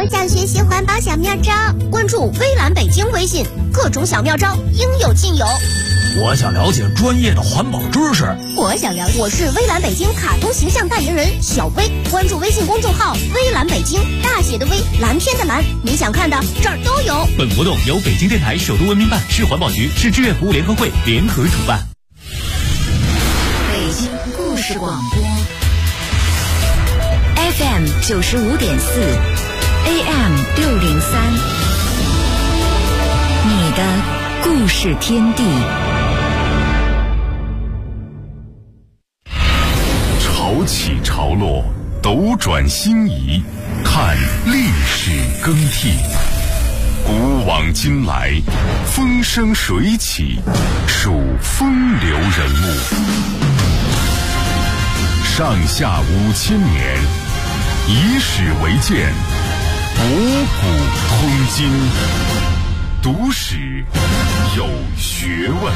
我想学习环保小妙招。关注微蓝北京微信，各种小妙招应有尽有。 我想了解专业的环保知识。 我是微蓝北京卡通形象代言人小薇，关注微信公众号微蓝北京，大写的微，蓝天的蓝，你想看的这儿都有。 本活动由北京电台首都文明办、市环保局、市志愿服务联合会联合主办。 北京故事广播 FM 95.4 AM 603，你的故事天地。 潮起潮落，斗转星移，看历史更替。古往今来，风生水起，数风流人物。上下5000年，以史为鉴，博古通今。读史有学问。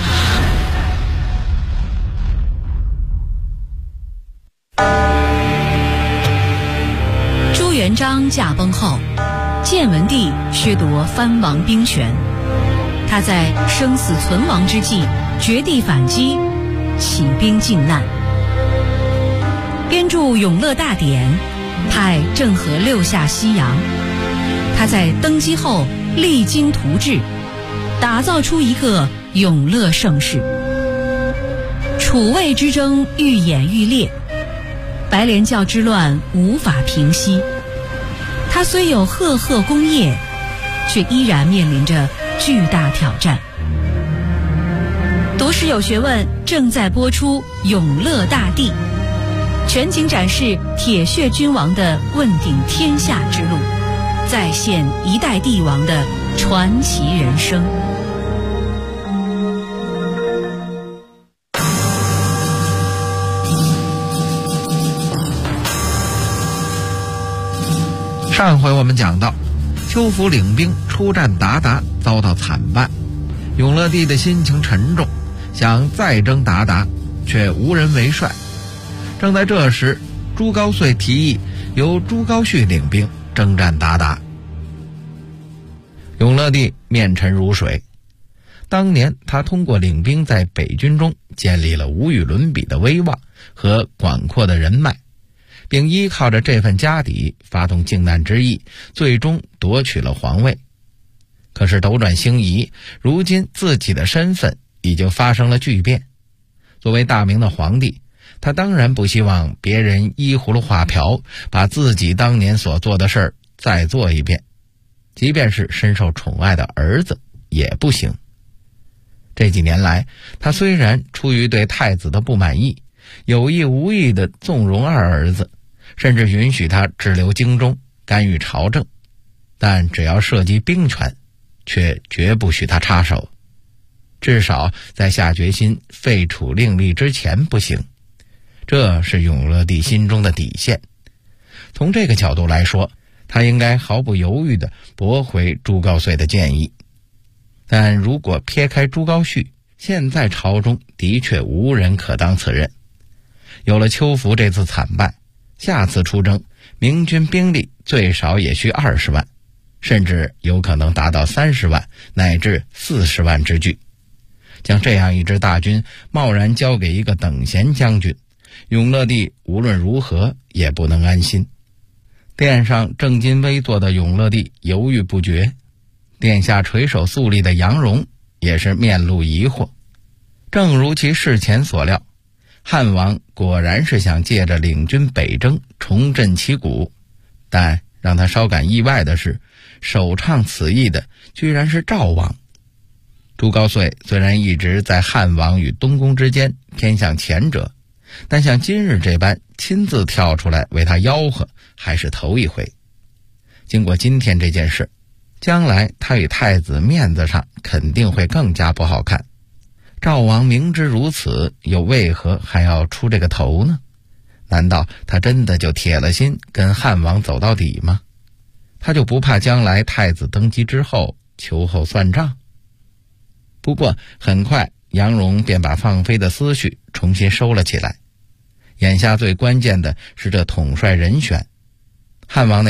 朱元璋驾崩后，建文帝削夺藩王兵权，他在生死存亡之际绝地反击，起兵靖难，编著《永乐大典》，派郑和六下西洋。他在登基后励精图治，打造出一个永乐盛世。楚魏之争愈演愈烈，白莲教之乱无法平息。他虽有赫赫功业，却依然面临着巨大挑战。读史有学问正在播出《永乐大帝》，全景展示铁血君王的问鼎天下之路，再现一代帝王的传奇人生。 上回我们讲到，邱福领兵出战鞑靼，遭到惨败，永乐帝的心情沉重，想再征鞑靼，却无人为帅。正在这时，朱高燧提议由朱高煦领兵征战鞑靼。永乐帝面沉如水，当年他通过领兵在北军中建立了无与伦比的威望和广阔的人脉，并依靠着这份家底发动靖难之役，最终夺取了皇位。可是斗转星移，如今自己的身份已经发生了巨变。作为大明的皇帝，他当然不希望别人依葫芦画瓢，把自己当年所做的事儿再做一遍，即便是深受宠爱的儿子也不行。这几年来，他虽然出于对太子的不满意，有意无意地纵容二儿子，甚至允许他滞留京中，干预朝政，但只要涉及兵权，却绝不许他插手，至少在下决心废除令吏之前不行。这是永乐帝心中的底线。从这个角度来说，他应该毫不犹豫地驳回朱高燧的建议。但如果撇开朱高煦，现在朝中的确无人可当此任。有了邱福这次惨败，下次出征，明军兵力最少也需20万，甚至有可能达到30万乃至40万之巨。将这样一支大军贸然交给一个等闲将军，永乐帝无论如何也不能安心。殿上正襟危坐的永乐帝犹豫不决，殿下垂手肃立的杨荣也是面露疑惑。正如其事前所料，汉王果然是想借着领军北征重振旗鼓，但让他稍感意外的是，首倡此意的居然是赵王。朱高燧虽然一直在汉王与东宫之间偏向前者，但像今日这般亲自跳出来为他吆喝，还是头一回。经过今天这件事，将来他与太子面子上肯定会更加不好看。赵王明知如此，又为何还要出这个头呢？难道他真的就铁了心跟汉王走到底吗？他就不怕将来太子登基之后秋后算账？不过很快杨荣便把放飞的思绪重新收了起来。眼下最关键的是这统帅人选，汉王那边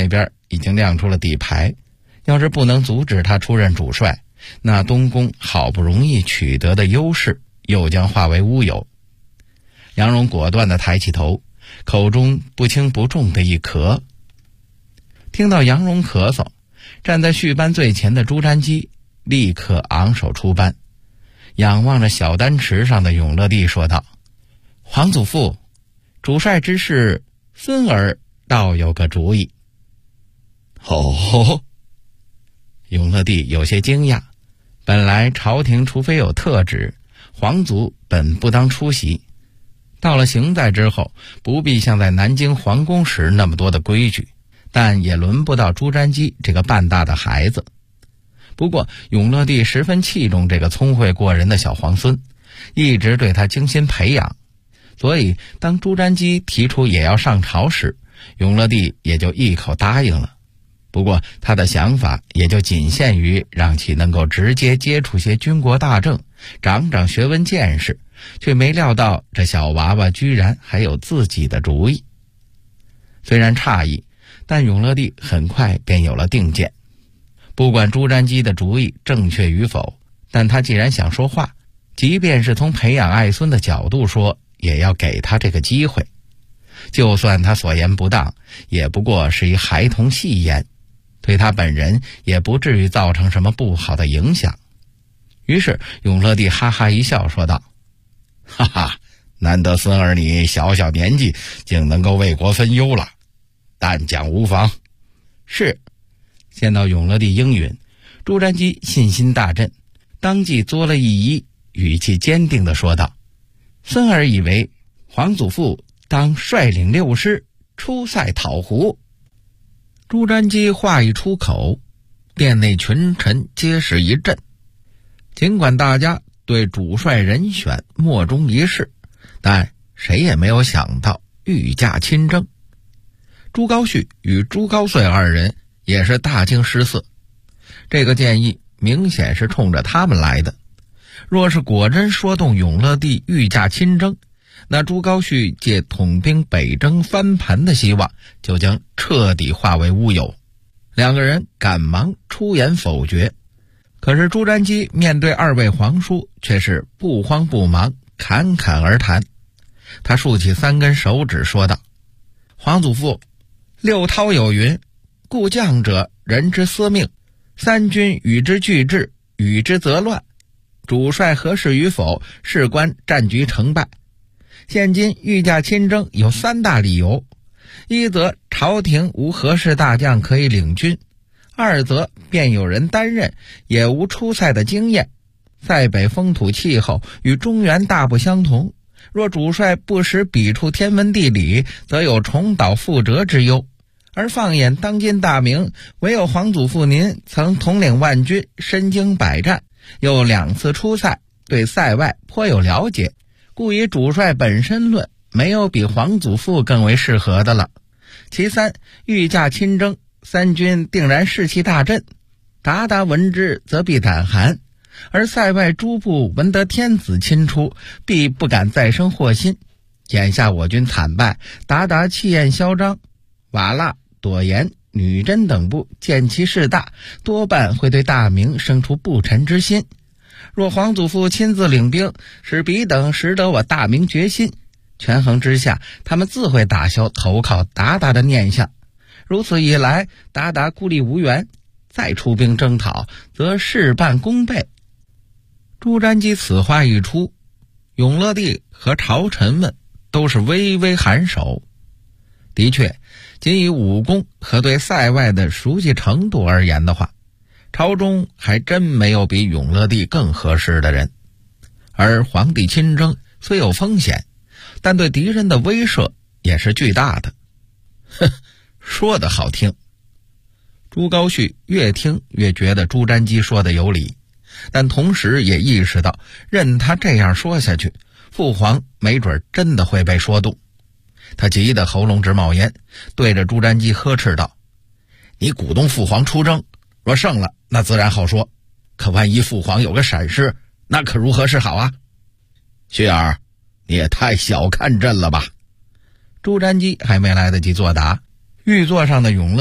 已经亮出了底牌，要是不能阻止他出任主帅，那东宫好不容易取得的优势又将化为乌有。杨荣果断地抬起头，口中不轻不重的一咳。听到杨荣咳嗽，站在序班最前的朱瞻基立刻昂首出班，仰望着小丹池上的永乐帝说道：皇祖父，主帅之事，孙儿倒有个主意。 哦， 永乐帝有些惊讶，本来朝廷除非有特旨，皇族本不当出席，到了行在之后，不必像在南京皇宫时那么多的规矩，但也轮不到朱瞻基这个半大的孩子。不过永乐帝十分器重这个聪慧过人的小皇孙，一直对他精心培养，所以当朱瞻基提出也要上朝时，永乐帝也就一口答应了。不过他的想法也就仅限于让其能够直接接触些军国大政，长长学问见识，却没料到这小娃娃居然还有自己的主意。虽然诧异，但永乐帝很快便有了定见。不管朱瞻基的主意正确与否，但他既然想说话，即便是从培养爱孙的角度说，也要给他这个机会。就算他所言不当，也不过是一孩童戏言，对他本人也不至于造成什么不好的影响。于是永乐帝哈哈一笑说道：哈哈，难得孙儿你小小年纪竟能够为国分忧了，但讲无妨。是。见到永乐帝应允，朱瞻基信心大振，当即作了一揖，语气坚定地说道：孙儿以为皇祖父当率领6师出塞讨胡。朱瞻基话一出口，殿内群臣皆是一震。尽管大家对主帅人选莫衷一是，但谁也没有想到御驾亲征。朱高煦与朱高燧二人也是大惊失色，这个建议明显是冲着他们来的。若是果真说动永乐帝御驾亲征，那朱高煦借统兵北征翻盘的希望就将彻底化为乌有。两个人赶忙出言否决，可是朱瞻基面对二位皇叔却是不慌不忙，侃侃而谈。他竖起3根手指说道：皇祖父，六韬有云，故将者人之司命，三军与之俱至，与之则乱。主帅合适与否，事关战局成败。现今御驾亲征有3大理由：一则朝廷无合适大将可以领军；二则便有人担任，也无出塞的经验；塞北风土气候与中原大不相同，若主帅不识笔触天文地理，则有重蹈覆辙之忧。而放眼当今大明，唯有皇祖父您曾统领万军，身经百战，又2次出塞，对塞外颇有了解，故以主帅本身论，没有比皇祖父更为适合的了。其三，御驾亲征，三军定然士气大振，鞑靼闻之则必胆寒，而塞外诸部闻得天子亲出，必不敢再生祸心。眼下我军惨败，鞑靼气焰嚣张，瓦剌、朵颜、女真等部见其势大，多半会对大明生出不臣之心。若皇祖父亲自领兵，使彼等识得我大明决心，权衡之下，他们自会打消投靠鞑靼的念想。如此一来，鞑靼孤立无援，再出兵征讨，则事半功倍。朱瞻基此话一出，永乐帝和朝臣们都是微微颔首。的确，仅以武功和对塞外的熟悉程度而言的话，朝中还真没有比永乐帝更合适的人。而皇帝亲征虽有风险，但对敌人的威慑也是巨大的。哼，说得好听。朱高煦越听越觉得朱瞻基说的有理，但同时也意识到，任他这样说下去，父皇没准真的会被说动。他急得喉咙直冒烟，对着朱瞻基呵斥道：你鼓动父皇出征，若胜了那自然好说，可万一父皇有个闪失，那可如何是好啊？煦儿，你也太小看朕了吧。朱瞻基还没来得及作答，御座上的永乐帝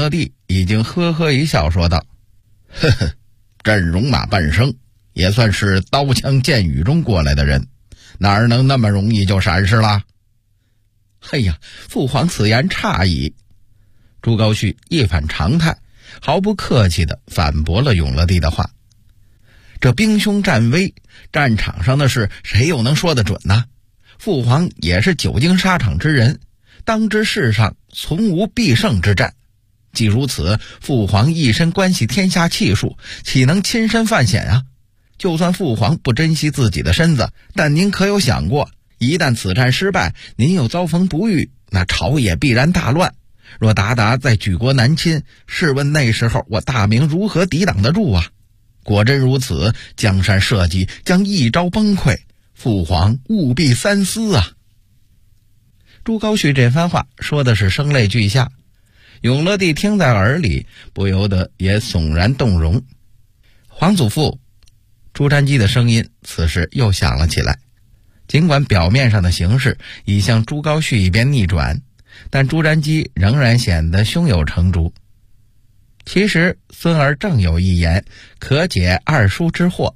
已经呵呵一笑说道：呵呵，朕戎马半生，也算是刀枪剑雨中过来的人，哪能那么容易就闪失了？哎呀，父皇此言差矣。朱高煦一反常态，毫不客气地反驳了永乐帝的话。这兵凶战危，战场上的事谁又能说得准呢？父皇也是久经沙场之人，当知世上从无必胜之战。既如此，父皇一身关系天下气数，岂能亲身犯险啊？就算父皇不珍惜自己的身子，但您可有想过，一旦此战失败，您又遭逢不遇，那朝野必然大乱。若鞑靼再举国南侵，试问那时候我大明如何抵挡得住啊？果真如此，江山社稷将一朝崩溃，父皇务必三思啊！朱高煦这番话说的是声泪俱下，永乐帝听在耳里，不由得也悚然动容。皇祖父，朱瞻基的声音此时又响了起来。尽管表面上的形势已向朱高煦一边逆转，但朱瞻基仍然显得胸有成竹。其实孙儿正有一言，可解二叔之惑。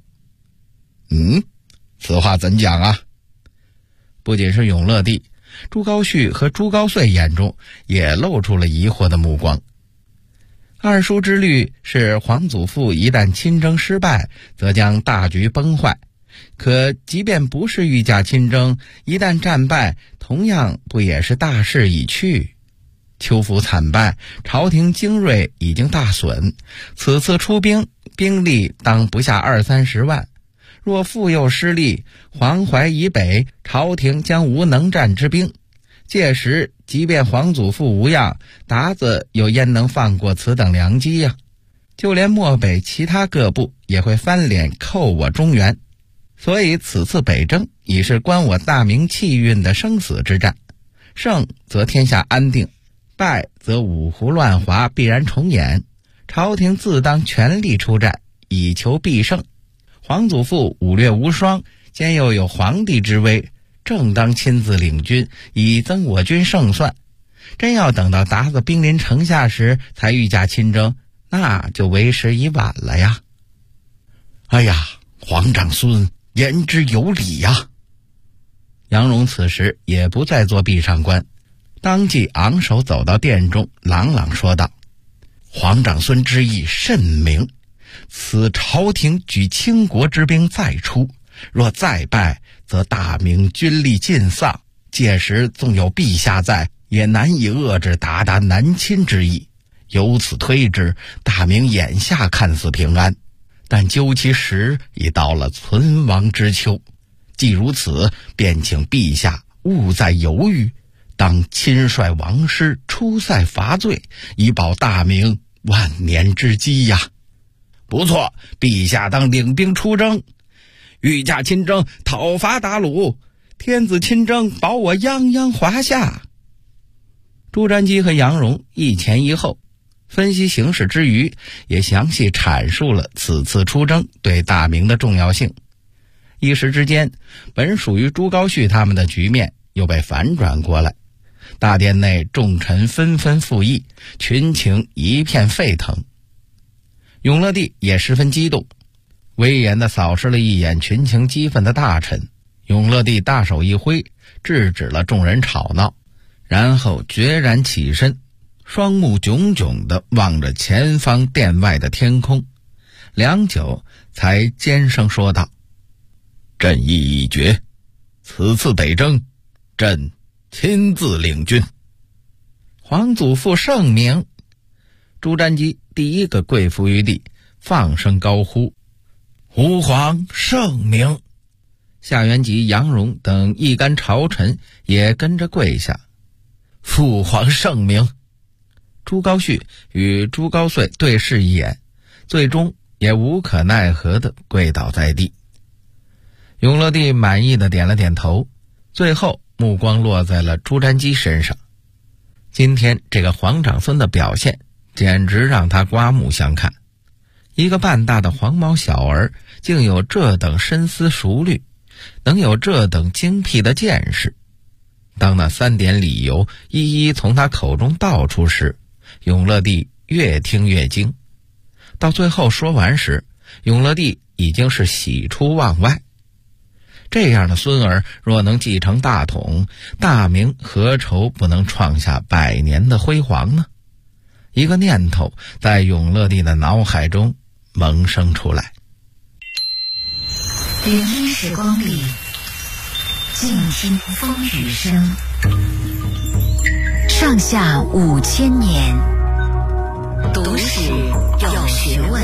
此话怎讲啊？不仅是永乐帝，朱高煦和朱高燧眼中也露出了疑惑的目光。二叔之虑是皇祖父一旦亲征失败，则将大局崩坏。可即便不是御驾亲征，一旦战败，同样不也是大势已去？秋服惨败，朝廷精锐已经大损，此次出兵，兵力当不下20-30万。若复又失利，黄淮以北，朝廷将无能战之兵。届时，即便皇祖父无恙，鞑子又焉能放过此等良机呀？就连漠北其他各部也会翻脸扣我中原。所以此次北征已是关我大明气运的生死之战，胜则天下安定，败则五胡乱华必然重演。朝廷自当全力出战，以求必胜。皇祖父武略无双，兼又有皇帝之威，正当亲自领军，以增我军胜算。真要等到鞑子兵临城下时才御驾亲征，那就为时已晚了呀！哎呀，皇长孙言之有理呀！杨荣此时也不再做壁上观，当即昂首走到殿中，朗朗说道：皇长孙之意甚明，此朝廷举倾国之兵再出，若再败，则大明军力尽丧，届时纵有陛下在，也难以遏制鞑靼南侵之意。由此推之，大明眼下看似平安，但究其时已到了存亡之秋。既如此，便请陛下勿再犹豫，当亲率王师出塞伐罪，以保大明万年之基呀！不错，陛下当领兵出征，御驾亲征，讨伐鞑虏；天子亲征，保我泱泱华夏。朱瞻基和杨荣一前一后，分析形势之余，也详细阐述了此次出征对大明的重要性。一时之间，本属于朱高煦他们的局面又被反转过来，大殿内众臣纷纷附议，群情一片沸腾。永乐帝也十分激动，威严地扫视了一眼群情激愤的大臣，永乐帝大手一挥，制止了众人吵闹，然后决然起身，双目炯炯地望着前方殿外的天空，良久才尖声说道：朕意已决，此次北征，朕亲自领军。皇祖父圣明！朱瞻基第一个跪伏于地，放声高呼：吾皇圣明！夏元吉、杨荣等一干朝臣也跟着跪下：父皇圣明！朱高煦与朱高燧对视一眼，最终也无可奈何地跪倒在地。永乐帝满意地点了点头，最后目光落在了朱瞻基身上。今天这个皇长孙的表现简直让他刮目相看，一个半大的黄毛小儿竟有这等深思熟虑，能有这等精辟的见识。当那3点理由一一从他口中道出时，永乐帝越听越惊，到最后说完时，永乐帝已经是喜出望外。这样的孙儿若能继承大统，大明何愁不能创下100年的辉煌呢？一个念头在永乐帝的脑海中萌生出来。 点滴时光里，静听风雨声。上下5000年，读史有学问。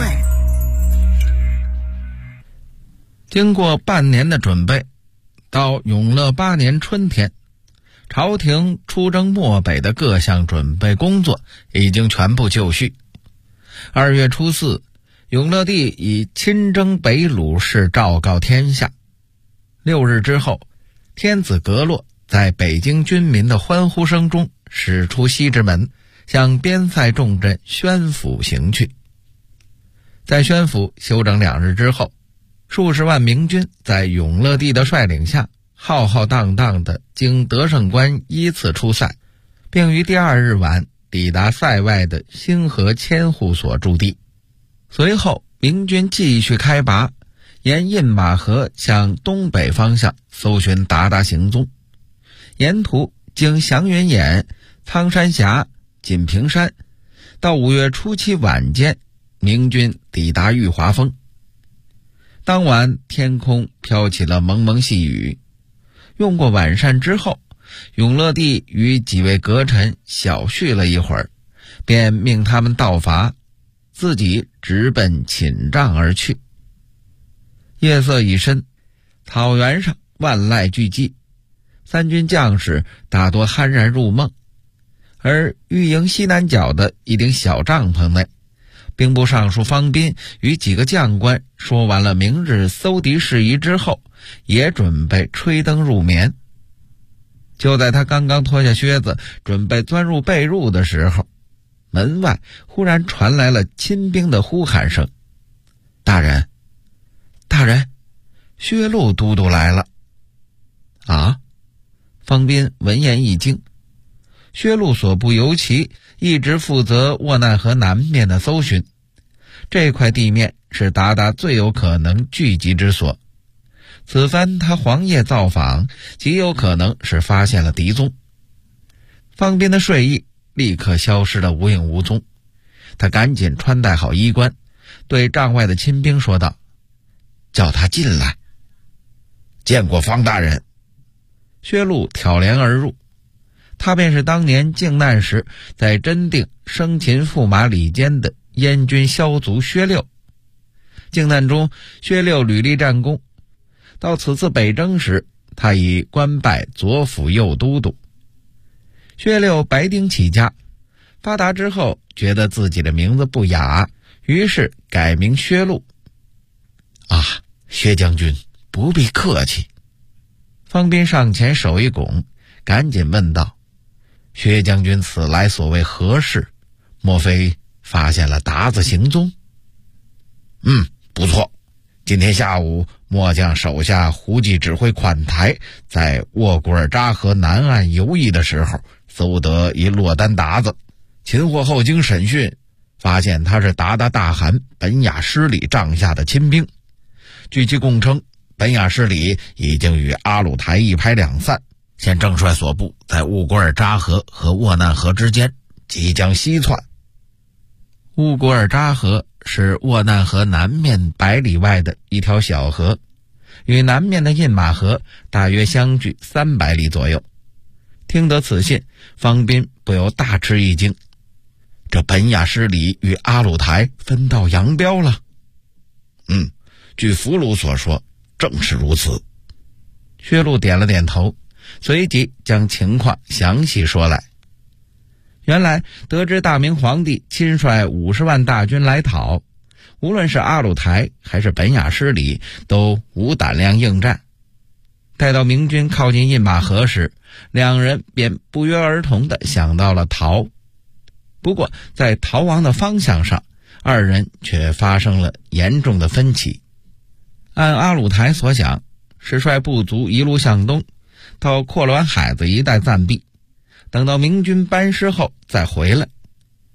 经过半年的准备，到永乐8年春天，朝廷出征漠北的各项准备工作已经全部就绪。2月初4，永乐帝以亲征北虏事昭告天下。6日之后，天子阁落在北京军民的欢呼声中驶出西直门，向边塞重镇宣府行去。在宣府休整2日之后，数十万明军在永乐帝的率领下，浩浩荡荡地经德胜关依次出塞，并于第2日晚抵达塞外的兴和千户所驻地。随后明军继续开拔，沿印马河向东北方向搜寻鞑靼行踪，沿途经祥云眼、苍山峡、锦屏山，到5月初7晚间，明军抵达玉华峰。当晚天空飘起了蒙蒙细雨，用过晚膳之后，永乐帝与几位阁臣小叙了一会儿，便命他们道伐，自己直奔寝帐而去。夜色已深，草原上万籁俱寂，三军将士大多酣然入梦，而御营西南角的一顶小帐篷内，兵部尚书方斌与几个将官说完了明日搜敌事宜之后，也准备吹灯入眠。就在他刚刚脱下靴子准备钻入被褥的时候，门外忽然传来了亲兵的呼喊声：“大人，大人，薛禄都督来了！”啊！方斌闻言一惊。薛禄所部游骑一直负责沃难河南面的搜寻，这块地面是鞑靼最有可能聚集之所。此番他黄夜造访，极有可能是发现了敌踪。方斌的睡意立刻消失得无影无踪，他赶紧穿戴好衣冠，对帐外的亲兵说道：“叫他进来。”“见过方大人。”薛禄挑帘而入，他便是当年靖难时在真定生擒驸马李坚的燕军骁卒薛六。靖难中，薛六屡立战功，到此次北征时，他已官拜左辅右都督。薛六白丁起家，发达之后觉得自己的名字不雅，于是改名薛禄。“啊，薛将军不必客气。”方斌上前手一拱，赶紧问道：“薛将军此来所谓何事？莫非发现了鞑子行踪？”“不错，今天下午末将手下胡骑指挥款台在沃古尔扎河南岸游弋的时候，搜得一落单鞑子，擒获后经审讯，发现他是鞑靼大汗本雅失里帐下的亲兵。据其供称，本雅失里已经与阿鲁台一拍两散，现正帅所部在乌古尔扎河和沃难河之间，即将西窜。”乌古尔扎河是沃难河南面100里外的一条小河，与南面的印马河大约相距300里左右。听得此信，方斌不由大吃一惊，这本雅失里与阿鲁台分道扬镳了。据俘虏所说，正是如此。薛禄点了点头，随即将情况详细说来。原来得知大明皇帝亲率50万大军来讨，无论是阿鲁台还是本雅失里都无胆量应战。待到明军靠近印马河时，两人便不约而同地想到了逃。不过在逃亡的方向上，二人却发生了严重的分歧。按阿鲁台所想，是率部族一路向东，到阔滦海子一带暂避，等到明军班师后再回来。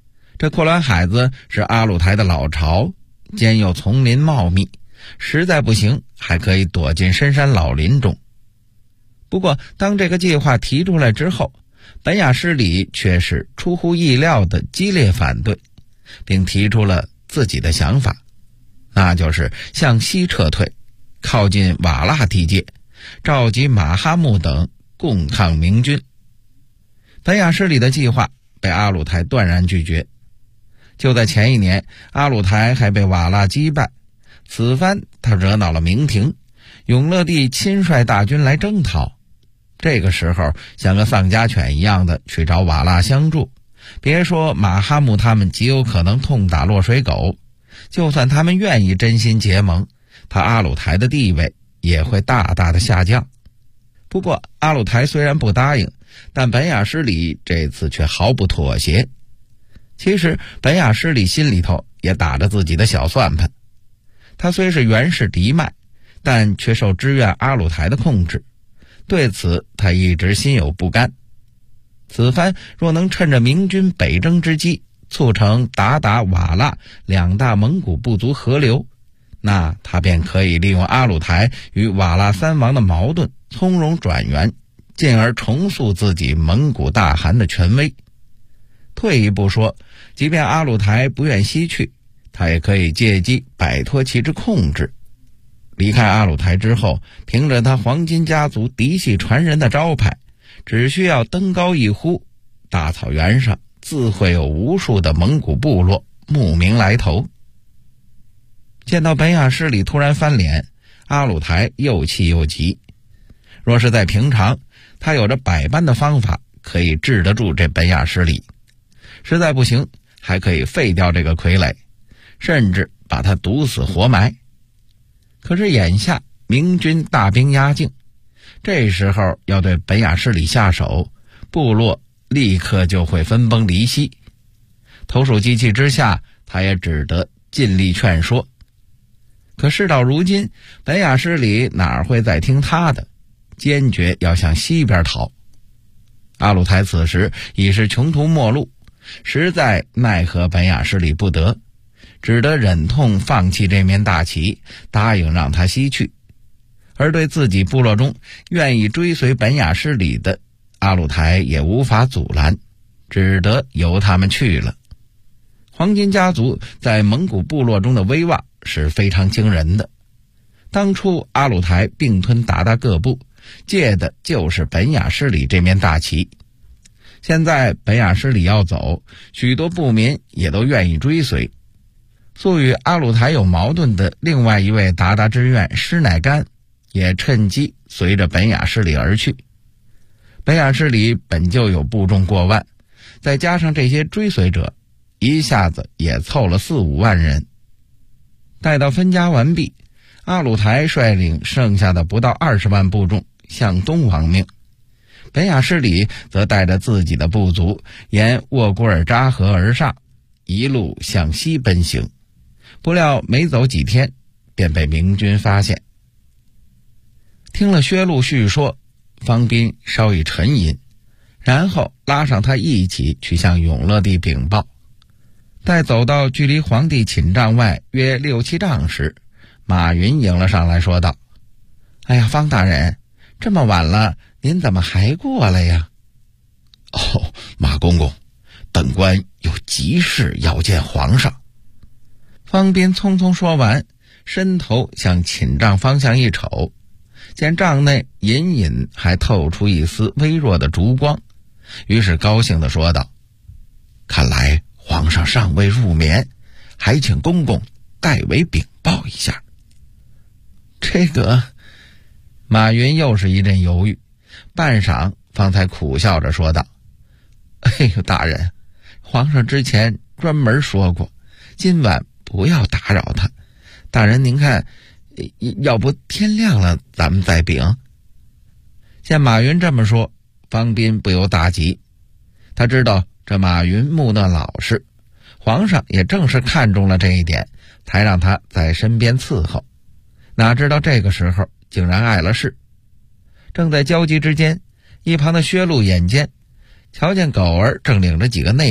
这阔卵海子是阿鲁台的老巢，兼有丛林茂密，实在不行还可以躲进深山老林中。不过当这个计划提出来之后，本雅失里却是出乎意料的激烈反对，并提出了自己的想法，那就是向西撤退，靠近瓦剌地界，召集马哈木等共抗明军。本雅失里的计划被阿鲁台断然拒绝。就在前一年，阿鲁台还被瓦剌击败，此番他惹恼了明廷，永乐帝亲率大军来征讨。这个时候像个丧家犬一样的去找瓦剌相助，别说马哈木他们极有可能痛打落水狗，就算他们愿意真心结盟，他阿鲁台的地位也会大大的下降。不过阿鲁台虽然不答应，但本雅失里这次却毫不妥协。其实本雅失里心里头也打着自己的小算盘，他虽是袁氏嫡脉，但却受支援阿鲁台的控制，对此他一直心有不甘。此番若能趁着明军北征之机，促成鞑靼瓦剌两大蒙古部族合流，那他便可以利用阿鲁台与瓦剌三王的矛盾从容转圆，进而重塑自己蒙古大汗的权威。退一步说，即便阿鲁台不愿西去，他也可以借机摆脱其之控制。离开阿鲁台之后，凭着他黄金家族嫡系传人的招牌，只需要登高一呼，大草原上自会有无数的蒙古部落慕名来投。见到本雅失里突然翻脸，阿鲁台又气又急。若是在平常，他有着百般的方法可以治得住这本雅失里，实在不行还可以废掉这个傀儡，甚至把他毒死活埋。可是眼下明军大兵压境，这时候要对本雅失里下手，部落立刻就会分崩离析。投鼠忌器之下，他也只得尽力劝说。可事到如今，本雅失里哪会再听他的，坚决要向西边逃。阿鲁台此时已是穷途末路，实在奈何本雅失里不得，只得忍痛放弃这面大旗，答应让他西去。而对自己部落中愿意追随本雅失里的，阿鲁台也无法阻拦，只得由他们去了。黄金家族在蒙古部落中的威望是非常惊人的，当初阿鲁台并吞鞑靼各部，借的就是本雅失里这面大旗。现在本雅失里要走，许多部民也都愿意追随。素与阿鲁台有矛盾的另外一位鞑靼知院施乃干也趁机随着本雅失里而去。本雅失里本就有部众过万，再加上这些追随者，一下子也凑了4-5万人。待到分家完毕，阿鲁台率领剩下的不到20万部众向东亡命，本雅失里则带着自己的部族沿沃古尔扎河而上，一路向西奔行。不料没走几天，便被明军发现。听了薛禄叙说，方斌稍一沉吟，然后拉上他一起去向永乐帝禀报。待走到距离皇帝寝帐外约6-7丈时，马云迎了上来说道：“哎呀，方大人，这么晚了，您怎么还过来呀？”“ 哦，马公公，本官有急事要见皇上。” 方斌匆匆说完，伸头向寝帐方向一瞅，见帐内隐隐还透出一丝微弱的烛光，于是高兴地说道：“ 看来皇上尚未入眠，还请公公代为禀报一下。” 这个，马云又是一阵犹豫，半晌方才苦笑着说道：“哎呦，大人，皇上之前专门说过，今晚不要打扰他。大人您看，要不天亮了咱们再禀。”见马云这么说，方斌不由大急。他知道这马云木讷老实，皇上也正是看中了这一点，才让他在身边伺候。哪知道这个时候竟然碍了事。正在焦急之间，一旁的薛禄眼尖，瞧见狗儿正领着几个内官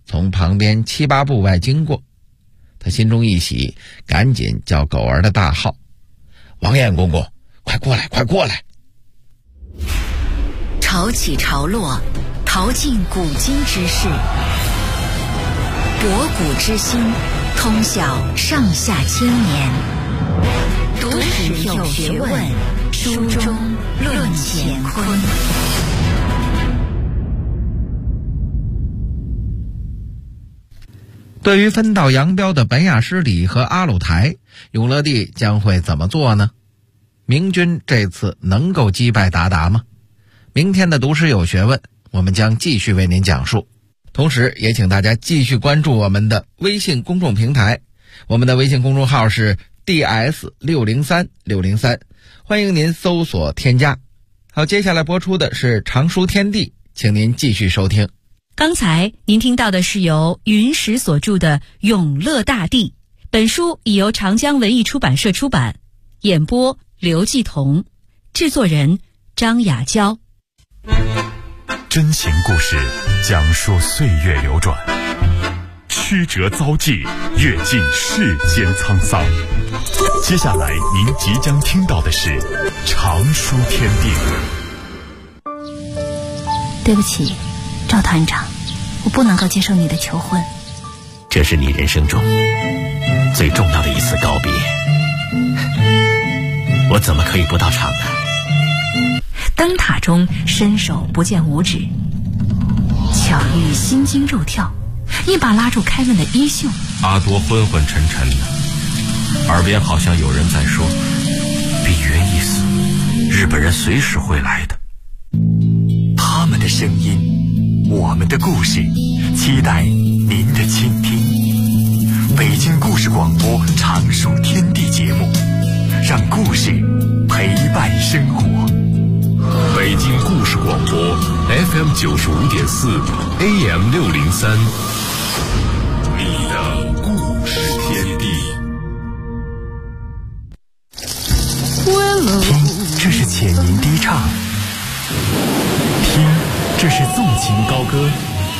从旁边7、8步外经过。他心中一喜，赶紧叫狗儿的大号：“王彦公公，快过来，快过来！” 潮起潮落，淘尽古今之事，博古之今，通晓上下千年。读史有学问，书中论乾坤。 对于分道扬镳的本雅失里和阿鲁台，永乐帝将会怎么做呢？明军这次能够击败鞑靼吗？明天的读史有学问，我们将继续为您讲述。同时也请大家继续关注我们的微信公众平台，我们的微信公众号是 DS603603，欢迎您搜索添加。好，接下来播出的是常书天地，请您继续收听。 刚才您听到的是由云石所著的《永乐大帝》，本书已由长江文艺出版社出版，演播刘继彤，制作人张雅娇。 真情故事讲述岁月流转，曲折遭际，阅尽世间沧桑。接下来您即将听到的是常书天地。 对不起，赵团长，我不能够接受你的求婚。 这是你人生中最重要的一次告别，我怎么可以不到场呢？ 灯塔中伸手不见五指，巧遇心惊肉跳，一把拉住开门的衣袖。 阿多昏昏沉沉的，耳边好像有人在说：“比约一死，日本人随时会来的。”他们的声音，我们的故事，期待您的倾听。北京故事广播常书天地节目，让故事陪伴生活。 北京故事广播 FM 95.4 AM 603，你的故事天地。 听，这是浅吟低唱；听，这是纵情高歌；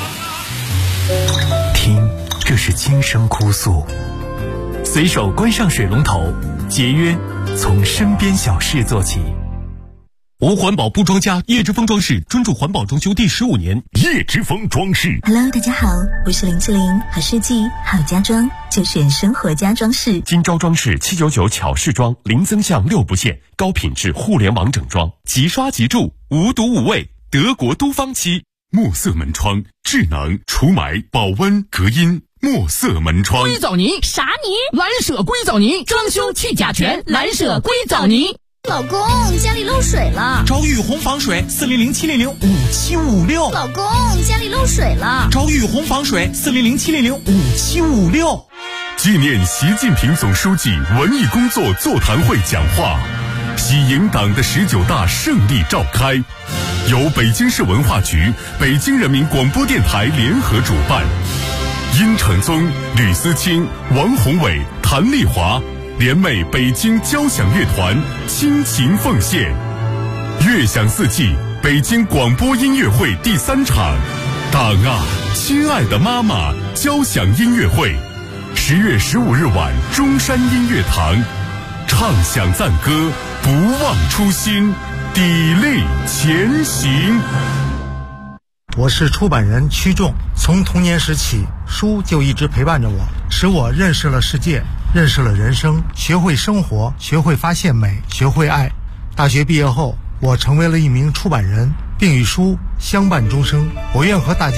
听，这是轻声哭诉。随手关上水龙头，节约从身边小事做起。 无环保不装家，叶之峰装饰专注环保装修第15年。 叶之峰装饰。 Hello， 大家好，我是林志玲，好设计好家装就选生活家装饰。 今朝装饰799巧饰装，零增项6不限，高品质互联网整装，即刷即住，无毒无味，德国都方漆。墨色门窗，智能除霾、保温、隔音。墨色门窗。 硅藻泥啥泥？蓝舍硅藻泥，装修去甲醛，蓝舍硅藻泥。 老公，家里漏水了， 找雨虹防水400-700-5756。 老公，家里漏水了， 找雨虹防水400-700-5756。 纪念习近平总书记文艺工作座谈会讲话，喜迎党的19大胜利召开，由北京市文化局、北京人民广播电台联合主办。殷承宗、吕思清、王宏伟、谭丽华联袂北京交响乐团倾情奉献。乐享四季北京广播音乐会第3场，党啊，亲爱的妈妈交响音乐会，10月15日晚中山音乐堂，唱响赞歌，不忘初心，砥砺前行。 我是出版人曲仲，从童年时起，书就一直陪伴着我，使我认识了世界，认识了人生，学会生活，学会发现美，学会爱。大学毕业后，我成为了一名出版人，并与书相伴终生。我愿和大家